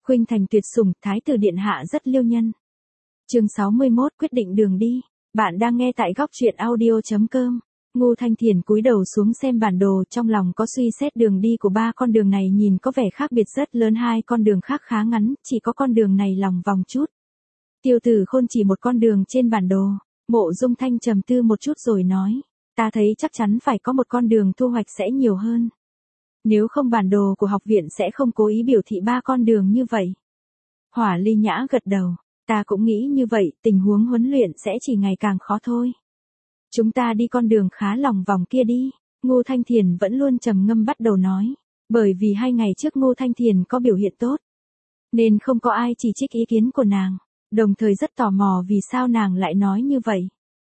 Khuynh thành tuyệt sủng, thái tử điện hạ rất liêu nhân. Chương 61 quyết định đường đi. Bạn đang nghe tại góc truyện audio.com. Ngô Thanh Thiền cúi đầu xuống xem bản đồ, trong lòng có suy xét đường đi của ba con đường này nhìn có vẻ khác biệt rất lớn, hai con đường khác khá ngắn, chỉ có con đường này lòng vòng chút. Tiêu Tử Khôn chỉ một con đường trên bản đồ. Mộ Dung Thanh trầm tư một chút rồi nói, ta thấy chắc chắn phải có một con đường thu hoạch sẽ nhiều hơn. Nếu không bản đồ của học viện sẽ không cố ý biểu thị ba con đường như vậy. Hỏa Ly Nhã gật đầu, ta cũng nghĩ như vậy, tình huống huấn luyện sẽ chỉ ngày càng khó thôi. Chúng ta đi con đường khá lòng vòng kia đi. Ngô Thanh Thiền vẫn luôn trầm ngâm bắt đầu nói, bởi vì 2 ngày trước Ngô Thanh Thiền có biểu hiện tốt, nên không có ai chỉ trích ý kiến của nàng, đồng thời rất tò mò vì sao nàng lại nói như vậy.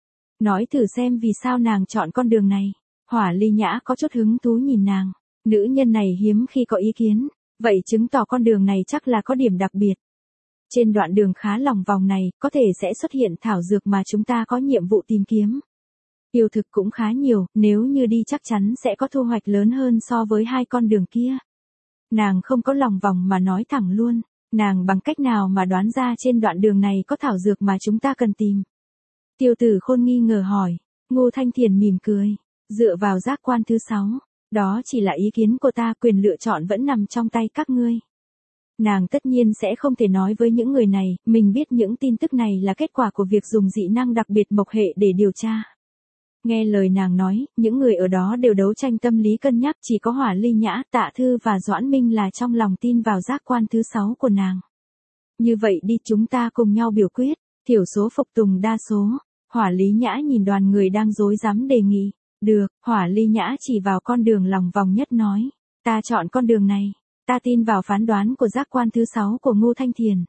Nói thử xem vì sao nàng chọn con đường này. Hỏa Ly Nhã có chút hứng thú nhìn nàng, nữ nhân này hiếm khi có ý kiến, vậy chứng tỏ con đường này chắc là có điểm đặc biệt. Trên đoạn đường khá lòng vòng này, có thể sẽ xuất hiện thảo dược mà chúng ta có nhiệm vụ tìm kiếm. Yêu thực cũng khá nhiều, nếu như đi chắc chắn sẽ có thu hoạch lớn hơn so với 2 con đường kia. Nàng không có lòng vòng mà nói thẳng luôn, nàng bằng cách nào mà đoán ra trên đoạn đường này có thảo dược mà chúng ta cần tìm. Tiêu Tử Khôn nghi ngờ hỏi, Ngô Thanh Thiền mỉm cười, dựa vào giác quan thứ 6, đó chỉ là ý kiến của ta, quyền lựa chọn vẫn nằm trong tay các ngươi. Nàng tất nhiên sẽ không thể nói với những người này, mình biết những tin tức này là kết quả của việc dùng dị năng đặc biệt mộc hệ để điều tra. Nghe lời nàng nói, những người ở đó đều đấu tranh tâm lý cân nhắc, chỉ có Hỏa Ly Nhã, Tạ Thư và Doãn Minh là trong lòng tin vào giác quan thứ 6 của nàng. Như vậy đi, chúng ta cùng nhau biểu quyết, thiểu số phục tùng đa số. Hỏa Ly Nhã nhìn đoàn người đang rối rắm đề nghị. Được, Hỏa Ly Nhã chỉ vào con đường lòng vòng nhất nói, ta chọn con đường này, ta tin vào phán đoán của giác quan thứ 6 của Ngô Thanh Thiền.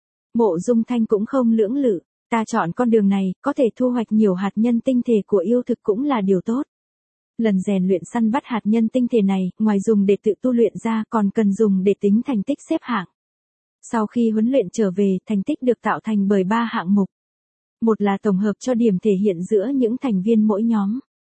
Mộ Dung Thanh cũng không lưỡng lự, ta chọn con đường này, có thể thu hoạch nhiều hạt nhân tinh thể của yêu thực cũng là điều tốt. Lần rèn luyện săn bắt hạt nhân tinh thể này, ngoài dùng để tự tu luyện ra còn cần dùng để tính thành tích xếp hạng. Sau khi huấn luyện trở về, thành tích được tạo thành bởi 3 hạng mục. Một là tổng hợp cho điểm thể hiện giữa những thành viên mỗi nhóm.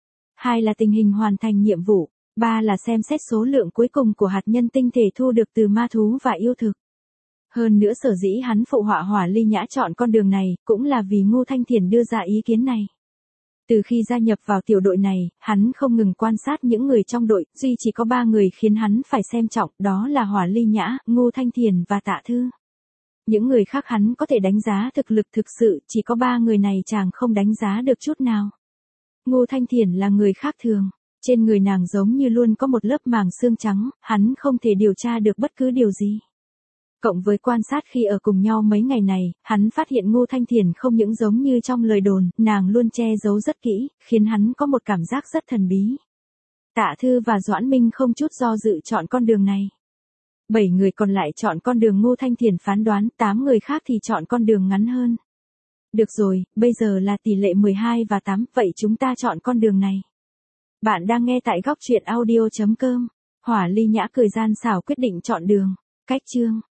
2 là tình hình hoàn thành nhiệm vụ. 3 là xem xét số lượng cuối cùng của hạt nhân tinh thể thu được từ ma thú và yêu thực. Hơn nữa sở dĩ hắn phụ họa Hỏa Ly Nhã chọn con đường này, cũng là vì Ngô Thanh Thiền đưa ra ý kiến này. Từ khi gia nhập vào tiểu đội này, hắn không ngừng quan sát những người trong đội, duy chỉ có 3 người khiến hắn phải xem trọng, đó là Hỏa Ly Nhã, Ngô Thanh Thiền và Tạ Thư. Những người khác hắn có thể đánh giá thực lực thực sự, chỉ có 3 người này chàng không đánh giá được chút nào. Ngô Thanh Thiền là người khác thường, trên người nàng giống như luôn có một lớp màng xương trắng, hắn không thể điều tra được bất cứ điều gì. Cộng với quan sát khi ở cùng nhau mấy ngày này, hắn phát hiện Ngô Thanh Thiền không những giống như trong lời đồn, nàng luôn che giấu rất kỹ, khiến hắn có một cảm giác rất thần bí. Tạ Thư và Doãn Minh không chút do dự chọn con đường này. 7 người còn lại chọn con đường Ngô Thanh Thiền phán đoán, 8 người khác thì chọn con đường ngắn hơn. Được rồi, bây giờ là tỷ lệ 12 và 8, vậy chúng ta chọn con đường này. Bạn đang nghe tại góc truyện audio.com. Hỏa Ly Nhã cười gian xảo quyết định chọn đường. Cách chương